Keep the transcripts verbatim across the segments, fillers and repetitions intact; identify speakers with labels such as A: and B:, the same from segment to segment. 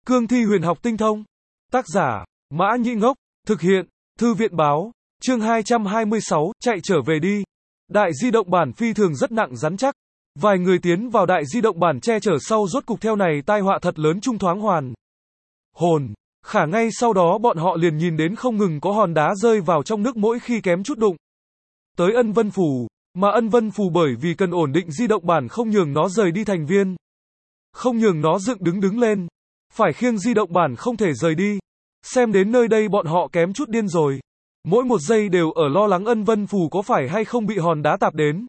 A: Cương thi huyền học tinh thông. Tác giả, Mã Nhĩ Ngốc. Thực hiện, Thư viện báo. Chương hai trăm hai mươi sáu, chạy trở về đi. Đại di động bản phi thường rất nặng rắn chắc. Vài người tiến vào đại di động bản che chở sau rốt cục theo này tai họa thật lớn trung thoáng hoàn. Hồn. Khả ngay sau đó bọn họ liền nhìn đến không ngừng có hòn đá rơi vào trong nước mỗi khi kém chút đụng tới ân vân phù, mà ân vân phù bởi vì cần ổn định di động bản không nhường nó rời đi thành viên. Không nhường nó dựng đứng đứng lên. Phải khiêng di động bản không thể rời đi. Xem đến nơi đây bọn họ kém chút điên rồi. Mỗi một giây đều ở lo lắng ân vân phù có phải hay không bị hòn đá tạp đến.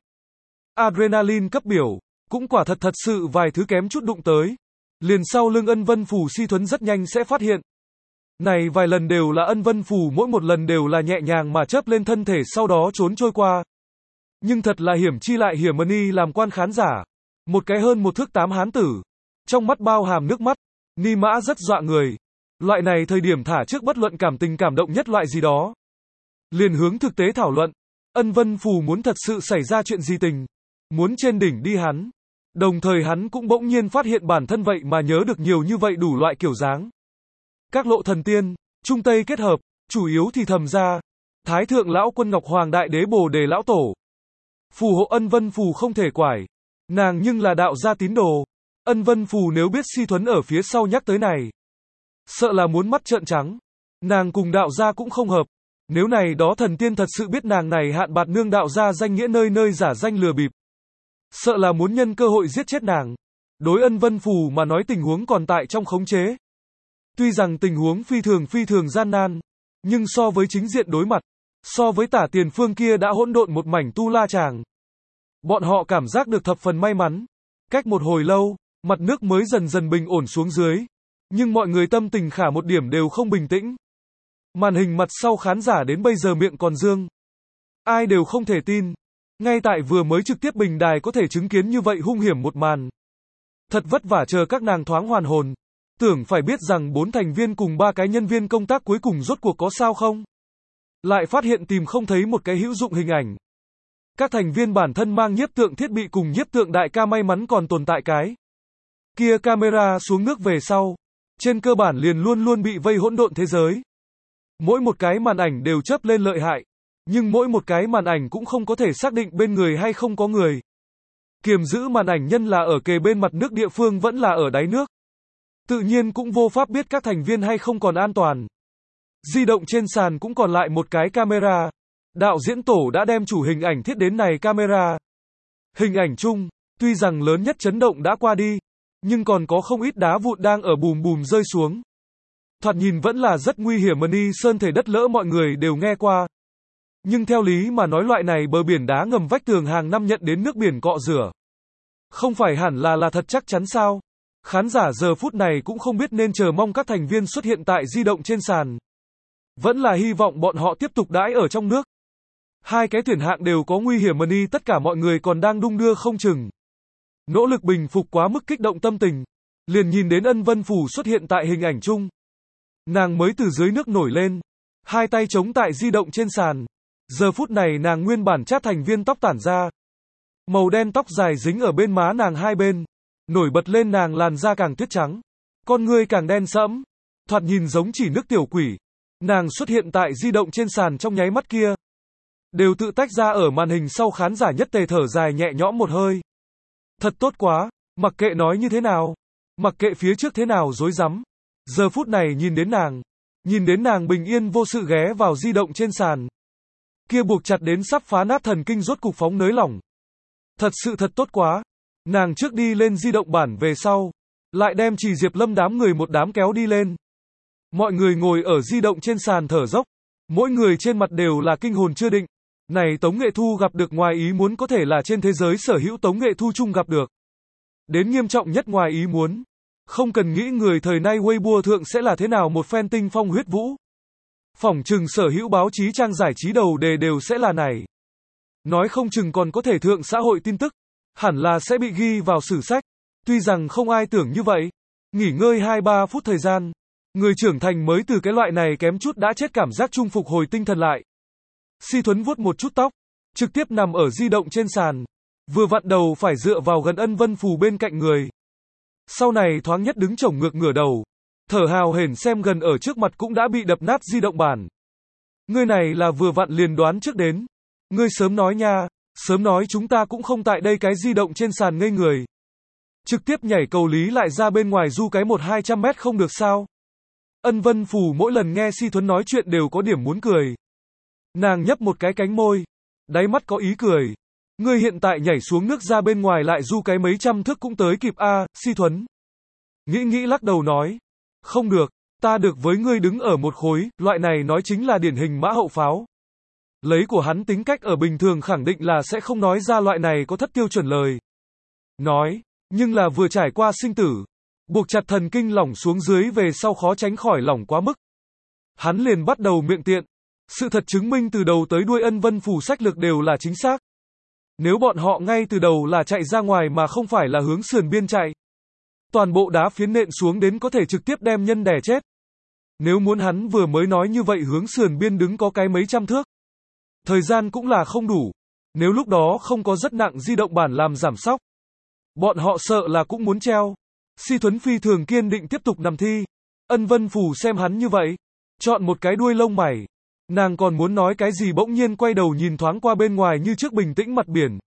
A: Adrenaline cấp biểu, cũng quả thật thật sự vài thứ kém chút đụng tới. Liền sau lưng ân vân phù Si Thuấn rất nhanh sẽ phát hiện. Này vài lần đều là ân vân phù mỗi một lần đều là nhẹ nhàng mà chớp lên thân thể sau đó trốn trôi qua. Nhưng thật là hiểm chi lại hiểm Ni làm quan khán giả. Một cái hơn một thước tám hán tử. Trong mắt bao hàm nước mắt. Ni mã rất dọa người. Loại này thời điểm thả trước bất luận cảm tình cảm động nhất loại gì đó. Liền hướng thực tế thảo luận. Ân vân phù muốn thật sự xảy ra chuyện gì tình. Muốn trên đỉnh đi hắn. Đồng thời hắn cũng bỗng nhiên phát hiện bản thân vậy mà nhớ được nhiều như vậy đủ loại kiểu dáng. Các lộ thần tiên, Trung Tây kết hợp, chủ yếu thì thầm ra. Thái thượng lão quân Ngọc Hoàng Đại Đế Bồ Đề Lão Tổ. Phù hộ ân vân phù không thể quải. Nàng nhưng là đạo gia tín đồ. Ân vân phù nếu biết Si Thuấn ở phía sau nhắc tới này. Sợ là muốn mắt trợn trắng. Nàng cùng đạo gia cũng không hợp. Nếu này đó thần tiên thật sự biết nàng này hạn bạt nương đạo gia danh nghĩa nơi nơi giả danh lừa bịp. Sợ là muốn nhân cơ hội giết chết nàng. Đối ân vân phù mà nói tình huống còn tại trong khống chế. Tuy rằng tình huống phi thường phi thường gian nan. Nhưng so với chính diện đối mặt. So với tả tiền phương kia đã hỗn độn một mảnh tu la chàng. Bọn họ cảm giác được thập phần may mắn. Cách một hồi lâu, mặt nước mới dần dần bình ổn xuống dưới. Nhưng mọi người tâm tình khả một điểm đều không bình tĩnh. Màn hình mặt sau khán giả đến bây giờ miệng còn dương. Ai đều không thể tin. Ngay tại vừa mới trực tiếp bình đài có thể chứng kiến như vậy hung hiểm một màn. Thật vất vả chờ các nàng thoáng hoàn hồn. Tưởng phải biết rằng bốn thành viên cùng ba cái nhân viên công tác cuối cùng rốt cuộc có sao không? Lại phát hiện tìm không thấy một cái hữu dụng hình ảnh. Các thành viên bản thân mang nhiếp tượng thiết bị cùng nhiếp tượng đại ca may mắn còn tồn tại cái kia camera xuống nước về sau. Trên cơ bản liền luôn luôn bị vây hỗn độn thế giới. Mỗi một cái màn ảnh đều chớp lên lợi hại. Nhưng mỗi một cái màn ảnh cũng không có thể xác định bên người hay không có người. Kiềm giữ màn ảnh nhân là ở kề bên mặt nước địa phương vẫn là ở đáy nước. Tự nhiên cũng vô pháp biết các thành viên hay không còn an toàn. Di động trên sàn cũng còn lại một cái camera. Đạo diễn tổ đã đem chủ hình ảnh thiết đến này camera. Hình ảnh chung, tuy rằng lớn nhất chấn động đã qua đi, nhưng còn có không ít đá vụn đang ở bùm bùm rơi xuống. Thoạt nhìn vẫn là rất nguy hiểm Ni sơn thể đất lỡ mọi người đều nghe qua. Nhưng theo lý mà nói loại này bờ biển đá ngầm vách tường hàng năm nhận đến nước biển cọ rửa. Không phải hẳn là là thật chắc chắn sao? Khán giả giờ phút này cũng không biết nên chờ mong các thành viên xuất hiện tại di động trên sàn. Vẫn là hy vọng bọn họ tiếp tục đãi ở trong nước. Hai cái tuyển hạng đều có nguy hiểm Ni tất cả mọi người còn đang đung đưa không chừng. Nỗ lực bình phục quá mức kích động tâm tình. Liền nhìn đến ân vân phù xuất hiện tại hình ảnh chung. Nàng mới từ dưới nước nổi lên. Hai tay chống tại di động trên sàn. Giờ phút này nàng nguyên bản chát thành viên tóc tản ra. Màu đen tóc dài dính ở bên má nàng hai bên. Nổi bật lên nàng làn da càng tuyết trắng. Con ngươi càng đen sẫm. Thoạt nhìn giống chỉ nước tiểu quỷ. Nàng xuất hiện tại di động trên sàn trong nháy mắt kia. Đều tự tách ra ở màn hình sau khán giả nhất tề thở dài nhẹ nhõm một hơi. Thật tốt quá, mặc kệ nói như thế nào. Mặc kệ phía trước thế nào rối rắm. Giờ phút này nhìn đến nàng. Nhìn đến nàng bình yên vô sự ghé vào di động trên sàn. Kia buộc chặt đến sắp phá nát thần kinh rốt cục phóng nới lỏng. Thật sự thật tốt quá. Nàng trước đi lên di động bản về sau. Lại đem Trì Diệp Lâm đám người một đám kéo đi lên. Mọi người ngồi ở di động trên sàn thở dốc. Mỗi người trên mặt đều là kinh hồn chưa định. Này Tống Nghệ Thu gặp được ngoài ý muốn có thể là trên thế giới sở hữu Tống Nghệ Thu chung gặp được. Đến nghiêm trọng nhất ngoài ý muốn. Không cần nghĩ người thời nay Weibo thượng sẽ là thế nào một phen tinh phong huyết vũ. Phỏng chừng sở hữu báo chí trang giải trí đầu đề đều sẽ là này. Nói không chừng còn có thể thượng xã hội tin tức. Hẳn là sẽ bị ghi vào sử sách. Tuy rằng không ai tưởng như vậy. Nghỉ ngơi hai ba phút thời gian. Người trưởng thành mới từ cái loại này kém chút đã chết cảm giác trung phục hồi tinh thần lại. Si Thuấn vuốt một chút tóc. Trực tiếp nằm ở di động trên sàn. Vừa vặn đầu phải dựa vào gần ân vân phù bên cạnh người. Sau này thoáng nhất đứng chổng ngược ngửa đầu. thở hào hển xem gần ở trước mặt cũng đã bị đập nát di động bản. Ngươi này là vừa vặn liền đoán trước đến. Ngươi sớm nói nha, sớm nói chúng ta cũng không tại đây cái di động trên sàn ngây người. Trực tiếp nhảy cầu lý lại ra bên ngoài du cái một hai trăm mét không được sao? Ân Vân Phù mỗi lần nghe Si Thuấn nói chuyện đều có điểm muốn cười. Nàng nhấp một cái cánh môi, đáy mắt có ý cười. Ngươi hiện tại nhảy xuống nước ra bên ngoài lại du cái mấy trăm thước cũng tới kịp a, Si Thuấn. Nghĩ nghĩ lắc đầu nói, không được, ta được với ngươi đứng ở một khối, loại này nói chính là điển hình mã hậu pháo. Lấy của hắn tính cách ở bình thường khẳng định là sẽ không nói ra loại này có thất tiêu chuẩn lời. Nói, nhưng là vừa trải qua sinh tử, buộc chặt thần kinh lỏng xuống dưới về sau khó tránh khỏi lỏng quá mức. Hắn liền bắt đầu miệng tiện. Sự thật chứng minh từ đầu tới đuôi Ân Vân Phù sách lược đều là chính xác. Nếu bọn họ ngay từ đầu là chạy ra ngoài mà không phải là hướng sườn biên chạy, toàn bộ đá phiến nện xuống đến có thể trực tiếp đem nhân đè chết. Nếu muốn hắn vừa mới nói như vậy hướng sườn biên đứng có cái mấy trăm thước, thời gian cũng là không đủ. Nếu lúc đó không có rất nặng di động bản làm giảm sóc, bọn họ sợ là cũng muốn treo. Si Thuấn phi thường kiên định tiếp tục nằm thi. Ân Vân Phù xem hắn như vậy, chọn một cái đuôi lông mày. Nàng còn muốn nói cái gì bỗng nhiên quay đầu nhìn thoáng qua bên ngoài như trước bình tĩnh mặt biển.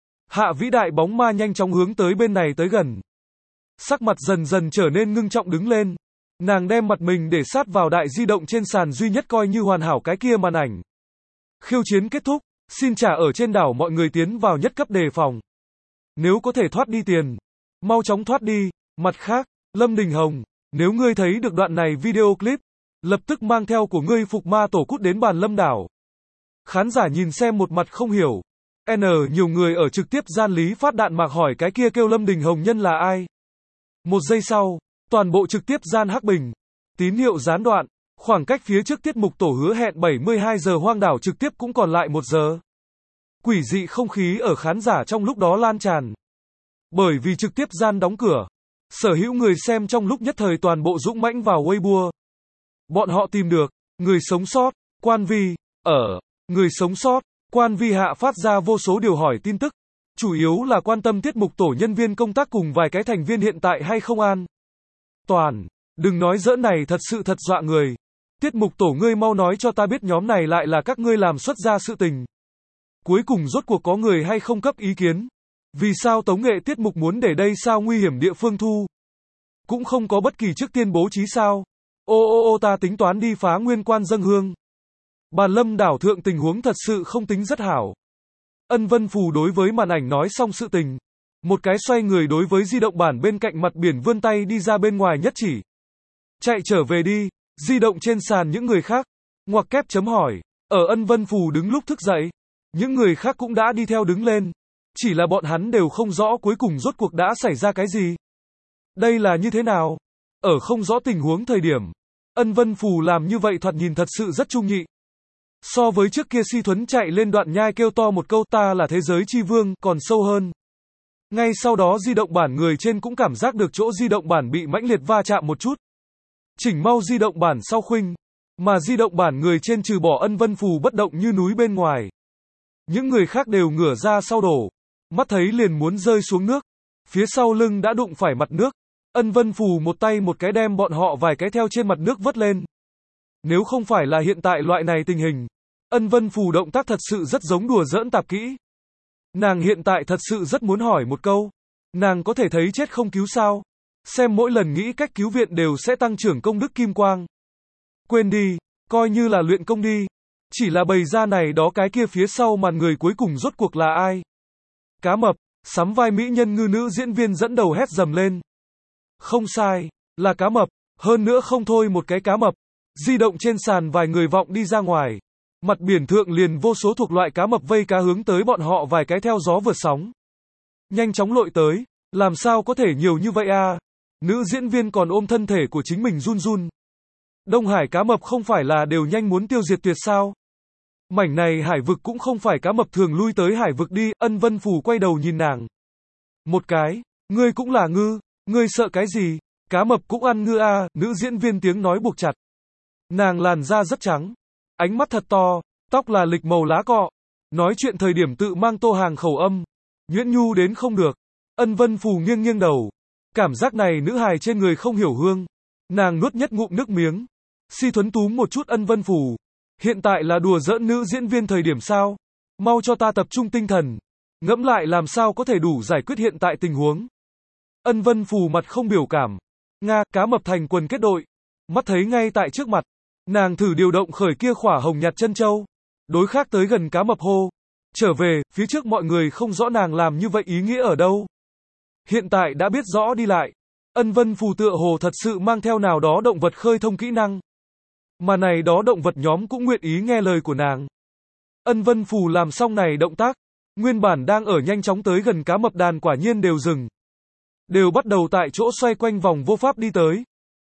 A: Hạ vĩ đại bóng ma nhanh chóng hướng tới bên này tới gần. Sắc mặt dần dần trở nên ngưng trọng đứng lên. Nàng đem mặt mình để sát vào đại di động trên sàn duy nhất coi như hoàn hảo cái kia màn ảnh. Khiêu chiến kết thúc, xin trả ở trên đảo mọi người tiến vào nhất cấp đề phòng. Nếu có thể thoát đi tiền, mau chóng thoát đi. Mặt khác, Lâm Đình Hồng, nếu ngươi thấy được đoạn này video clip, lập tức mang theo của ngươi phục ma tổ cút đến bàn Lâm đảo. Khán giả nhìn xem một mặt không hiểu. N nhiều người ở trực tiếp gian Lý Phát Đạn mạc hỏi cái kia kêu Lâm Đình Hồng nhân là ai. Một giây sau, toàn bộ trực tiếp gian hắc bình. Tín hiệu gián đoạn, khoảng cách phía trước tiết mục tổ hứa hẹn bảy mươi hai giờ hoang đảo trực tiếp cũng còn lại một giờ. Quỷ dị không khí ở khán giả trong lúc đó lan tràn. Bởi vì trực tiếp gian đóng cửa, sở hữu người xem trong lúc nhất thời toàn bộ dũng mãnh vào Weibo. Bọn họ tìm được, người sống sót, Quan Vi, ở, người sống sót, Quan Vi hạ phát ra vô số điều hỏi tin tức, chủ yếu là quan tâm tiết mục tổ nhân viên công tác cùng vài cái thành viên hiện tại hay không an. Toàn, đừng nói giỡn này thật sự thật dọa người. Tiết mục tổ ngươi mau nói cho ta biết nhóm này lại là các ngươi làm xuất ra sự tình. Cuối cùng rốt cuộc có người hay không cấp ý kiến. Vì sao tống nghệ tiết mục muốn để đây sao nguy hiểm địa phương thu? Cũng không có bất kỳ trước tiên bố trí sao? Ô ô ô ta tính toán đi phá nguyên quan dâng hương. Bàn Lâm đảo thượng tình huống thật sự không tính rất hảo. Ân Vân Phù đối với màn ảnh nói xong sự tình. Một cái xoay người đối với di động bản bên cạnh mặt biển vươn tay đi ra bên ngoài nhất chỉ. Chạy trở về đi, di động trên sàn những người khác. Ngoặc kép chấm hỏi. Ở Ân Vân Phù đứng lúc thức dậy. Những người khác cũng đã đi theo đứng lên. Chỉ là bọn hắn đều không rõ cuối cùng rốt cuộc đã xảy ra cái gì. Đây là như thế nào? Ở không rõ tình huống thời điểm, Ân Vân Phù làm như vậy thoạt nhìn thật sự rất trung nhị. So với trước kia Si Thuấn chạy lên đoạn nhai kêu to một câu ta là thế giới chi vương còn sâu hơn. Ngay sau đó di động bản người trên cũng cảm giác được chỗ di động bản bị mãnh liệt va chạm một chút. Chỉnh mau di động bản sau khuynh, mà di động bản người trên trừ bỏ Ân Vân Phù bất động như núi bên ngoài. Những người khác đều ngửa ra sau đổ, mắt thấy liền muốn rơi xuống nước, phía sau lưng đã đụng phải mặt nước. Ân Vân Phù một tay một cái đem bọn họ vài cái theo trên mặt nước vớt lên. Nếu không phải là hiện tại loại này tình hình, Ân Vân Phù động tác thật sự rất giống đùa giỡn tạp kỹ. Nàng hiện tại thật sự rất muốn hỏi một câu, nàng có thể thấy chết không cứu sao? Xem mỗi lần nghĩ cách cứu viện đều sẽ tăng trưởng công đức kim quang. Quên đi, coi như là luyện công đi. Chỉ là bày ra này đó cái kia phía sau màn người cuối cùng rốt cuộc là ai? Cá mập, sắm vai mỹ nhân ngư nữ diễn viên dẫn đầu hét dầm lên. Không sai, là cá mập, hơn nữa không thôi một cái cá mập. Di động trên sàn vài người vọng đi ra ngoài. Mặt biển thượng liền vô số thuộc loại cá mập vây cá hướng tới bọn họ vài cái theo gió vượt sóng. Nhanh chóng lội tới, làm sao có thể nhiều như vậy a? Nữ diễn viên còn ôm thân thể của chính mình run run. Đông Hải cá mập không phải là đều nhanh muốn tiêu diệt tuyệt sao? Mảnh này hải vực cũng không phải cá mập thường lui tới hải vực đi, Ân Vân Phù quay đầu nhìn nàng. Một cái, ngươi cũng là ngư, ngươi sợ cái gì? Cá mập cũng ăn ngư a, nữ diễn viên tiếng nói buộc chặt. Nàng làn da rất trắng, ánh mắt thật to, tóc là lịch màu lá cọ, nói chuyện thời điểm tự mang tô hàng khẩu âm, nhuyễn nhu đến không được. Ân Vân Phù nghiêng nghiêng đầu, cảm giác này nữ hài trên người không hiểu hương. Nàng nuốt nhất ngụm nước miếng. Si Thuấn túm một chút Ân Vân Phù. Hiện tại là đùa giỡn nữ diễn viên thời điểm sao? Mau cho ta tập trung tinh thần. Ngẫm lại làm sao có thể đủ giải quyết hiện tại tình huống. Ân Vân Phù mặt không biểu cảm. Nga, cá mập thành quần kết đội. Mắt thấy ngay tại trước mặt. Nàng thử điều động khởi kia khỏa hồng nhạt chân châu. Đối khác tới gần cá mập hô. Trở về, phía trước mọi người không rõ nàng làm như vậy ý nghĩa ở đâu. Hiện tại đã biết rõ đi lại. Ân Vân Phù tựa hồ thật sự mang theo nào đó động vật khơi thông kỹ năng. Mà này đó động vật nhóm cũng nguyện ý nghe lời của nàng. Ân Vân Phù làm xong này động tác. Nguyên bản đang ở nhanh chóng tới gần cá mập đàn quả nhiên đều dừng. Đều bắt đầu tại chỗ xoay quanh vòng vô pháp đi tới.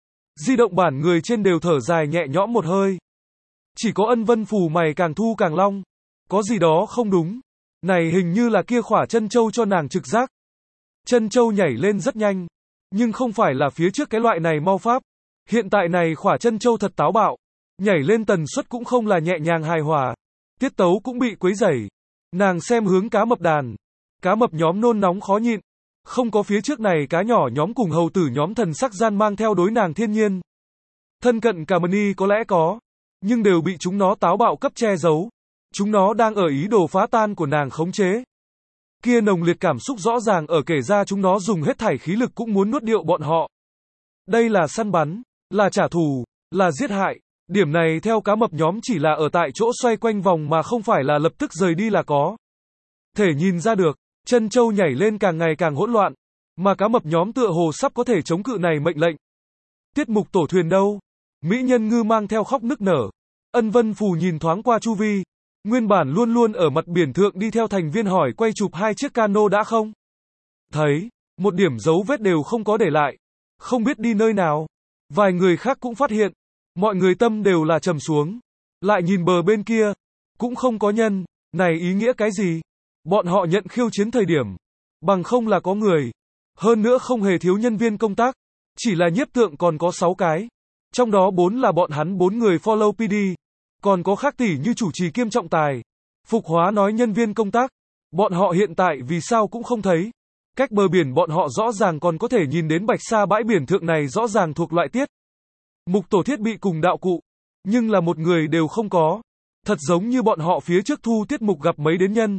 A: Di động bản người trên đều thở dài nhẹ nhõm một hơi. Chỉ có Ân Vân Phù mày càng thu càng long. Có gì đó không đúng. Này hình như là kia khỏa chân châu cho nàng trực giác. Chân châu nhảy lên rất nhanh. Nhưng không phải là phía trước cái loại này mau pháp. Hiện tại này khỏa chân châu thật táo bạo. Nhảy lên tần suất cũng không là nhẹ nhàng hài hòa. Tiết tấu cũng bị quấy rầy. Nàng xem hướng cá mập đàn. Cá mập nhóm nôn nóng khó nhịn. Không có phía trước này cá nhỏ nhóm cùng hầu tử nhóm thần sắc gian mang theo đối nàng thiên nhiên. Thân cận cả Mani có lẽ có. Nhưng đều bị chúng nó táo bạo cấp che giấu. Chúng nó đang ở ý đồ phá tan của nàng khống chế. Kia nồng liệt cảm xúc rõ ràng ở kể ra chúng nó dùng hết thảy khí lực cũng muốn nuốt điệu bọn họ. Đây là săn bắn, là trả thù, là giết hại. Điểm này theo cá mập nhóm chỉ là ở tại chỗ xoay quanh vòng mà không phải là lập tức rời đi là có. Thể nhìn ra được, chân châu nhảy lên càng ngày càng hỗn loạn. Mà cá mập nhóm tựa hồ sắp có thể chống cự này mệnh lệnh. Tiết mục tổ thuyền đâu? Mỹ nhân ngư mang theo khóc nức nở. Ân Vân Phù nhìn thoáng qua chu vi. Nguyên bản luôn luôn ở mặt biển thượng đi theo thành viên hỏi quay chụp hai chiếc cano đã không? Thấy, một điểm dấu vết đều không có để lại. Không biết đi nơi nào. Vài người khác cũng phát hiện. Mọi người tâm đều là trầm xuống. Lại nhìn bờ bên kia. Cũng không có nhân. Này ý nghĩa cái gì? Bọn họ nhận khiêu chiến thời điểm. Bằng không là có người. Hơn nữa không hề thiếu nhân viên công tác. Chỉ là nhiếp tượng còn có sáu cái. Trong đó bốn là bọn hắn bốn người follow pê đê. Còn có khác tỷ như chủ trì kiêm trọng tài. Phục Hóa nói nhân viên công tác. Bọn họ hiện tại vì sao cũng không thấy. Cách bờ biển bọn họ rõ ràng còn có thể nhìn đến bạch sa bãi biển thượng này rõ ràng thuộc loại tiết. Mục tổ thiết bị cùng đạo cụ. Nhưng là một người đều không có. Thật giống như bọn họ phía trước thu tiết mục gặp mấy đến nhân.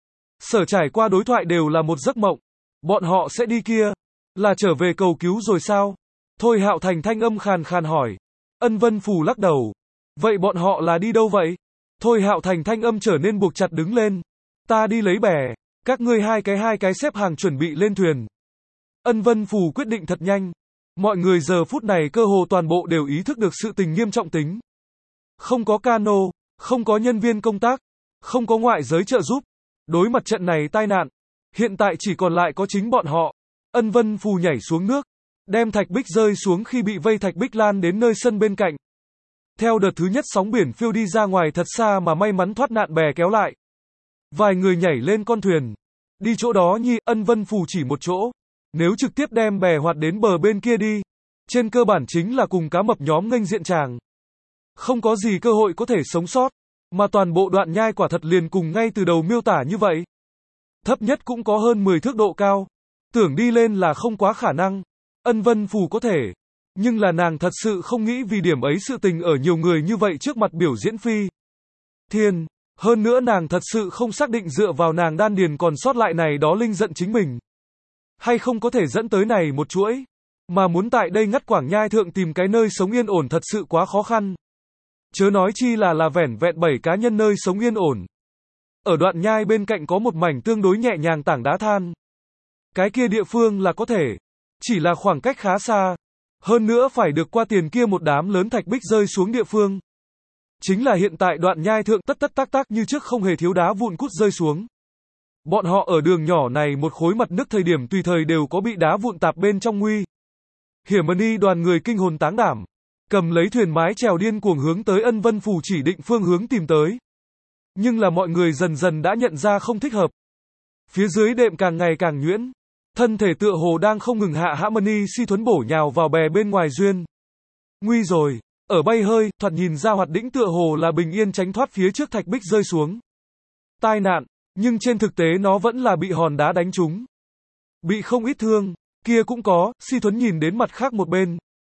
A: Sở trải qua đối thoại đều là một giấc mộng. Bọn họ sẽ đi kia. Là trở về cầu cứu rồi sao? Thôi Hạo Thành thanh âm khàn khàn hỏi. Ân Vân Phù lắc đầu. Vậy bọn họ là đi đâu vậy? Thôi Hạo Thành thanh âm trở nên buộc chặt đứng lên. Ta đi lấy bè. Các ngươi hai cái hai cái xếp hàng chuẩn bị lên thuyền. Ân Vân Phù quyết định thật nhanh. Mọi người giờ phút này cơ hồ toàn bộ đều ý thức được sự tình nghiêm trọng tính. Không có cano, không có nhân viên công tác, không có ngoại giới trợ giúp. Đối mặt trận này tai nạn, hiện tại chỉ còn lại có chính bọn họ. Ân Vân Phù nhảy xuống nước, đem thạch bích rơi xuống khi bị vây thạch bích lan đến nơi sân bên cạnh. Theo đợt thứ nhất sóng biển phiêu đi ra ngoài thật xa mà may mắn thoát nạn bè kéo lại. Vài người nhảy lên con thuyền. Đi chỗ đó nhi, Ân Vân Phù chỉ một chỗ. Nếu trực tiếp đem bè hoạt đến bờ bên kia đi. Trên cơ bản chính là cùng cá mập nhóm nghênh diện chàng. Không có gì cơ hội có thể sống sót. Mà toàn bộ đoạn nhai quả thật liền cùng ngay từ đầu miêu tả như vậy. Thấp nhất cũng có hơn mười thước độ cao. Tưởng đi lên là không quá khả năng. Ân Vân Phù có thể. Nhưng là nàng thật sự không nghĩ vì điểm ấy sự tình ở nhiều người như vậy trước mặt biểu diễn phi. Thiên. Hơn nữa nàng thật sự không xác định dựa vào nàng đan điền còn sót lại này đó linh giận chính mình. Hay không có thể dẫn tới này một chuỗi. Mà muốn tại đây ngắt quảng nhai thượng tìm cái nơi sống yên ổn thật sự quá khó khăn. Chớ nói chi là là vẻn vẹn bảy cá nhân nơi sống yên ổn. Ở đoạn nhai bên cạnh có một mảnh tương đối nhẹ nhàng tảng đá than. Cái kia địa phương là có thể. Chỉ là khoảng cách khá xa. Hơn nữa phải được qua tiền kia một đám lớn thạch bích rơi xuống địa phương. Chính là hiện tại đoạn nhai thượng tất tất tác tác như trước không hề thiếu đá vụn cút rơi xuống. Bọn họ ở đường nhỏ này một khối mặt nước thời điểm tùy thời đều có bị đá vụn tạp bên trong nguy. Hiểm ân đoàn người kinh hồn táng đảm. Cầm lấy thuyền mái chèo điên cuồng hướng tới Ân Vân Phù chỉ định phương hướng tìm tới. Nhưng là mọi người dần dần đã nhận ra không thích hợp. Phía dưới đệm càng ngày càng nhuyễn. Thân thể tựa hồ đang không ngừng hạ hã Mani Si Thuấn bổ nhào vào bè bên ngoài duyên. Nguy rồi. Ở bay hơi, thoạt nhìn ra hoạt đĩnh tựa hồ là bình yên tránh thoát phía trước thạch bích rơi xuống. Tai nạn. Nhưng trên thực tế nó vẫn là bị hòn đá đánh trúng. Bị không ít thương. Kia cũng có. Si Thuấn nhìn đến mặt khác một bên.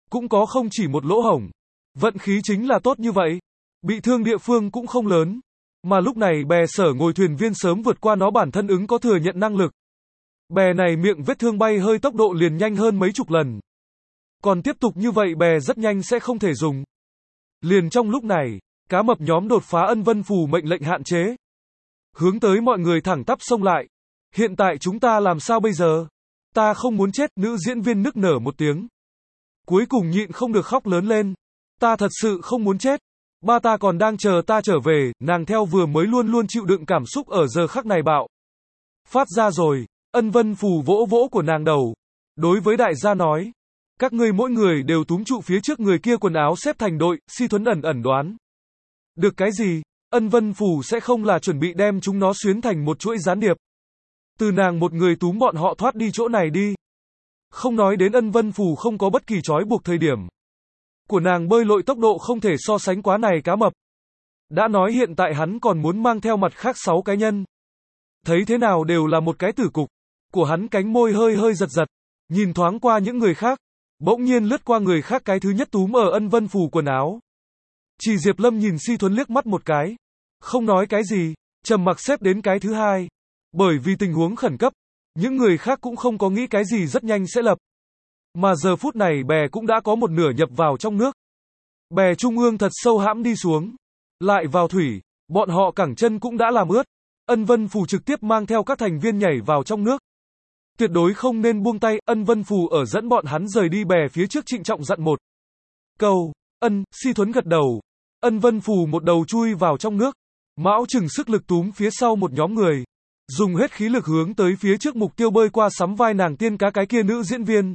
A: cũng có không chỉ một lỗ hổng. Vận khí chính là tốt như vậy. Bị thương địa phương cũng không lớn. Mà lúc này bè Sở ngồi thuyền viên sớm vượt qua nó, bản thân ứng có thừa nhận năng lực. Bè này miệng vết thương bay hơi, tốc độ liền nhanh hơn mấy chục lần. Còn tiếp tục như vậy bè rất nhanh sẽ không thể dùng. Liền trong lúc này, cá mập nhóm đột phá Ân Vân Phù mệnh lệnh hạn chế. Hướng tới mọi người thẳng tắp xông lại. Hiện tại chúng ta làm sao bây giờ? Ta không muốn chết, nữ diễn viên nức nở một tiếng. Cuối cùng nhịn không được khóc lớn lên. Ta thật sự không muốn chết. Ba ta còn đang chờ ta trở về, nàng theo vừa mới luôn luôn chịu đựng cảm xúc ở giờ khắc này bạo phát ra rồi. Ân Vân Phù vỗ vỗ của nàng đầu. Đối với đại gia nói. Các ngươi mỗi người đều túm trụ phía trước người kia quần áo xếp thành đội, Si Thuấn ẩn ẩn đoán. Được cái gì? Ân Vân Phù sẽ không là chuẩn bị đem chúng nó xuyến thành một chuỗi gián điệp. Từ nàng một người túm bọn họ thoát đi chỗ này đi. Không nói đến Ân Vân Phù không có bất kỳ trói buộc, thời điểm của nàng bơi lội tốc độ không thể so sánh quá này cá mập. Đã nói hiện tại hắn còn muốn mang theo mặt khác sáu cái nhân. Thấy thế nào đều là một cái tử cục. Của hắn cánh môi hơi hơi giật giật. Nhìn thoáng qua những người khác. Bỗng nhiên lướt qua người khác, cái thứ nhất túm ở Ân Vân Phù quần áo. Chỉ Diệp Lâm nhìn Si Thuấn liếc mắt một cái. Không nói cái gì. Trầm mặc xếp đến cái thứ hai. Bởi vì tình huống khẩn cấp. Những người khác cũng không có nghĩ cái gì, rất nhanh sẽ lập. Mà giờ phút này bè cũng đã có một nửa nhập vào trong nước. Bè trung ương thật sâu hãm đi xuống. Lại vào thủy. Bọn họ cẳng chân cũng đã làm ướt. Ân Vân Phù trực tiếp mang theo các thành viên nhảy vào trong nước. Tuyệt đối không nên buông tay. Ân Vân Phù ở dẫn bọn hắn rời đi, bè phía trước trịnh trọng dặn một câu. Ân, Si Thuấn gật đầu. Ân Vân Phù một đầu chui vào trong nước. Mão chừng sức lực túm phía sau một nhóm người. Dùng hết khí lực hướng tới phía trước mục tiêu bơi qua, sắm vai nàng tiên cá cái kia nữ diễn viên.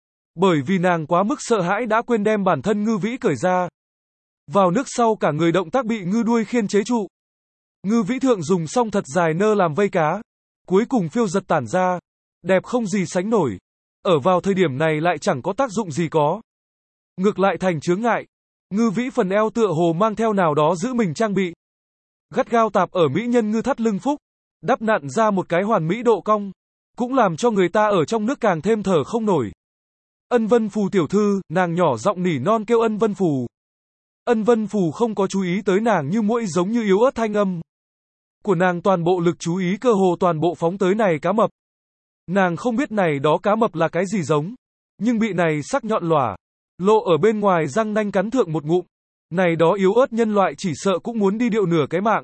A: Bởi vì nàng quá mức sợ hãi đã quên đem bản thân ngư vĩ cởi ra. Vào nước sau cả người động tác bị ngư đuôi khiên chế trụ. Ngư vĩ thượng dùng song thật dài nơ làm vây cá. Cuối cùng phiêu giật tản ra. Đẹp không gì sánh nổi. Ở vào thời điểm này lại chẳng có tác dụng gì có. Ngược lại thành chướng ngại. Ngư vĩ phần eo tựa hồ mang theo nào đó giữ mình trang bị. Gắt gao tạp ở mỹ nhân ngư thắt lưng phúc. Đắp nặn ra một cái hoàn mỹ độ cong. Cũng làm cho người ta ở trong nước càng thêm thở không nổi. Ân Vân Phù tiểu thư, nàng nhỏ giọng nỉ non kêu Ân Vân Phù. Ân Vân Phù không có chú ý tới nàng, như muỗi giống như yếu ớt thanh âm. Của nàng toàn bộ lực chú ý cơ hồ toàn bộ phóng tới này cá mập. Nàng không biết này đó cá mập là cái gì giống. Nhưng bị này sắc nhọn lòa. Lộ ở bên ngoài răng nanh cắn thượng một ngụm. Này đó yếu ớt nhân loại chỉ sợ cũng muốn đi điệu nửa cái mạng.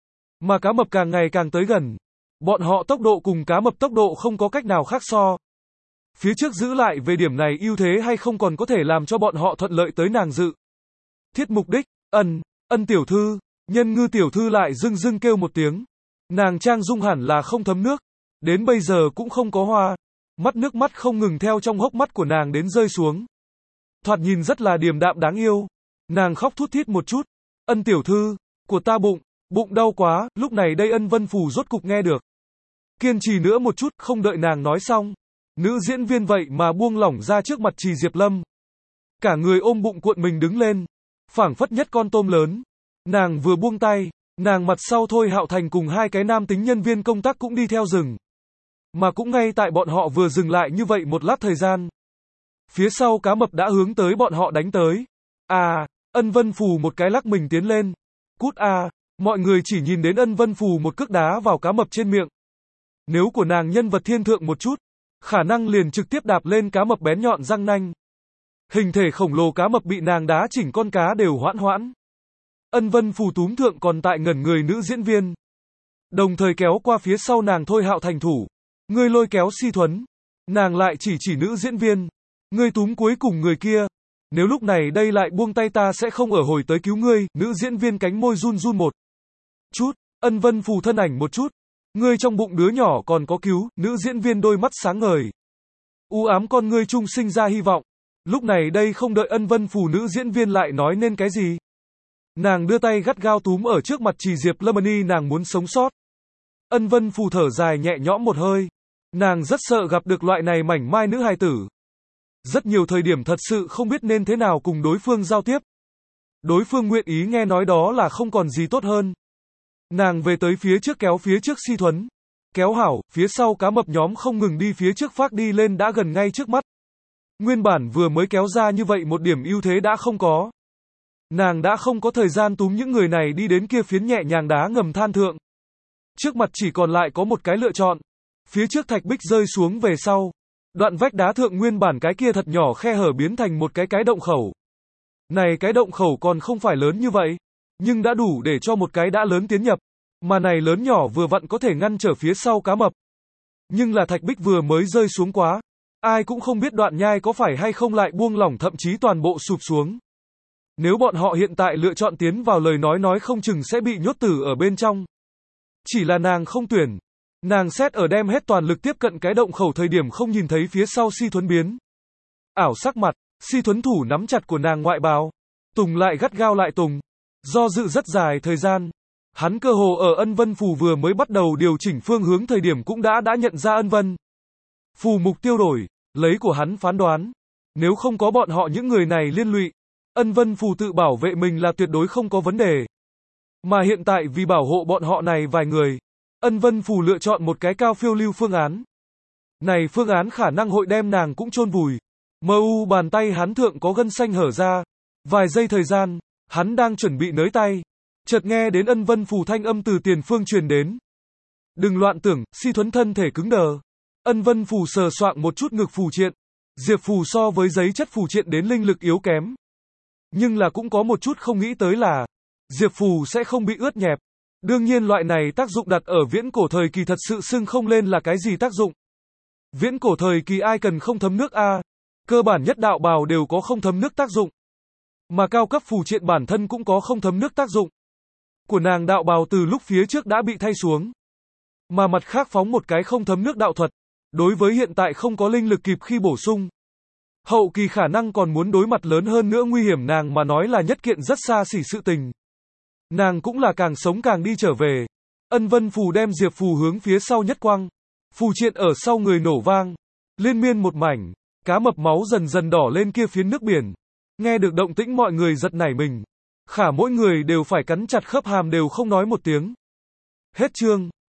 A: Mà cá mập càng ngày càng tới gần. Bọn họ tốc độ cùng cá mập tốc độ không có cách nào khác so. Phía trước giữ lại về điểm này ưu thế hay không còn có thể làm cho bọn họ thuận lợi tới nàng dự. Thiết mục đích, ân, ân tiểu thư, nhân ngư tiểu thư lại dưng dưng kêu một tiếng. Nàng trang dung hẳn là không thấm nước. Đến bây giờ cũng không có hoa. Mắt nước mắt không ngừng theo trong hốc mắt của nàng đến rơi xuống. Thoạt nhìn rất là điềm đạm đáng yêu. Nàng khóc thút thít một chút. Ân tiểu thư, của ta bụng, bụng đau quá. Lúc này đây Ân Vân Phù rốt cục nghe được. Kiên trì nữa một chút, không đợi nàng nói xong. Nữ diễn viên vậy mà buông lỏng ra trước mặt Trì Diệp Lâm. Cả người ôm bụng cuộn mình đứng lên. Phảng phất nhất con tôm lớn. Nàng vừa buông tay. Nàng mặt sau Thôi Hạo Thành cùng hai cái nam tính nhân viên công tác cũng đi theo rừng. Mà cũng ngay tại bọn họ vừa dừng lại như vậy một lát thời gian. Phía sau cá mập đã hướng tới bọn họ đánh tới. À, Ân Vân Phù một cái lắc mình tiến lên. Cút à, mọi người chỉ nhìn đến Ân Vân Phù một cước đá vào cá mập trên miệng. Nếu của nàng nhân vật thiên thượng một chút, khả năng liền trực tiếp đạp lên cá mập bén nhọn răng nanh. Hình thể khổng lồ cá mập bị nàng đá chỉnh con cá đều hoãn hoãn. Ân Vân Phù túm thượng còn tại ngẩn người nữ diễn viên. Đồng thời kéo qua phía sau nàng Thôi Hạo Thành thủ. Ngươi lôi kéo Si Thuấn. Nàng lại chỉ chỉ nữ diễn viên. Ngươi túm cuối cùng người kia. Nếu lúc này đây lại buông tay ta sẽ không ở hồi tới cứu ngươi. Nữ diễn viên cánh môi run run một chút. Ân Vân Phù thân ảnh một chút. Ngươi trong bụng đứa nhỏ còn có cứu. Nữ diễn viên đôi mắt sáng ngời. U ám con ngươi trung sinh ra hy vọng. Lúc này đây không đợi Ân Vân Phù nữ diễn viên lại nói nên cái gì. Nàng đưa tay gắt gao túm ở trước mặt Trì Diệp Lâm, nàng muốn sống sót. Ân Vân Phù thở dài nhẹ nhõm một hơi. Nàng rất sợ gặp được loại này mảnh mai nữ hài tử. Rất nhiều thời điểm thật sự không biết nên thế nào cùng đối phương giao tiếp. Đối phương nguyện ý nghe nói đó là không còn gì tốt hơn. Nàng về tới phía trước kéo phía trước Si Thuấn. Kéo hảo, phía sau cá mập nhóm không ngừng đi phía trước phát đi lên đã gần ngay trước mắt. Nguyên bản vừa mới kéo ra như vậy một điểm ưu thế đã không có. Nàng đã không có thời gian túm những người này đi đến kia phiến nhẹ nhàng đá ngầm than thượng. Trước mặt chỉ còn lại có một cái lựa chọn. Phía trước thạch bích rơi xuống về sau. Đoạn vách đá thượng nguyên bản cái kia thật nhỏ khe hở biến thành một cái cái động khẩu. Này cái động khẩu còn không phải lớn như vậy, nhưng đã đủ để cho một cái đã lớn tiến nhập. Mà này lớn nhỏ vừa vặn có thể ngăn trở phía sau cá mập. Nhưng là thạch bích vừa mới rơi xuống quá. Ai cũng không biết đoạn nhai có phải hay không lại buông lỏng thậm chí toàn bộ sụp xuống. Nếu bọn họ hiện tại lựa chọn tiến vào lời nói nói không chừng sẽ bị nhốt tử ở bên trong. Chỉ là nàng không tuyển. Nàng xét ở đem hết toàn lực tiếp cận cái động khẩu thời điểm không nhìn thấy phía sau Si Thuấn biến. Ảo sắc mặt, Si Thuấn thủ nắm chặt của nàng ngoại bào. Tùng lại gắt gao lại tùng. Do dự rất dài thời gian. Hắn cơ hồ ở ân vân phù vừa mới bắt đầu điều chỉnh phương hướng thời điểm cũng đã đã nhận ra ân vân phù mục tiêu đổi, lấy của hắn phán đoán. Nếu không có bọn họ những người này liên lụy, ân vân phù tự bảo vệ mình là tuyệt đối không có vấn đề. Mà hiện tại vì bảo hộ bọn họ này vài người, ân vân phù lựa chọn một cái cao phiêu lưu phương án. Này phương án khả năng hội đem nàng cũng chôn vùi. Mơ u bàn tay hắn thượng có gân xanh hở ra. Vài giây thời gian, hắn đang chuẩn bị nới tay. Chợt nghe đến ân vân phù thanh âm từ tiền phương truyền đến. Đừng loạn tưởng, Si Thuấn thân thể cứng đờ. Ân vân phù sờ soạng một chút ngực phù triện. Diệp phù so với giấy chất phù triện đến linh lực yếu kém. Nhưng là cũng có một chút không nghĩ tới là Diệp phù sẽ không bị ướt nhẹp. Đương nhiên loại này tác dụng đặt ở viễn cổ thời kỳ thật sự xưng không lên là cái gì tác dụng. Viễn cổ thời kỳ ai cần không thấm nước a? Cơ bản nhất đạo bào đều có không thấm nước tác dụng. Mà cao cấp phù triện bản thân cũng có không thấm nước tác dụng. Của nàng đạo bào từ lúc phía trước đã bị thay xuống. Mà mặt khác phóng một cái không thấm nước đạo thuật. Đối với hiện tại không có linh lực kịp khi bổ sung. Hậu kỳ khả năng còn muốn đối mặt lớn hơn nữa nguy hiểm nàng mà nói là nhất kiện rất xa xỉ sự tình. Nàng cũng là càng sống càng đi trở về. Ân vân phù đem diệp phù hướng phía sau nhất quăng. Phù triện ở sau người nổ vang. Liên miên một mảnh. Cá mập máu dần dần đỏ lên kia phiến nước biển. Nghe được động tĩnh mọi người giật nảy mình. Khả mỗi người đều phải cắn chặt khớp hàm đều không nói một tiếng. Hết chương.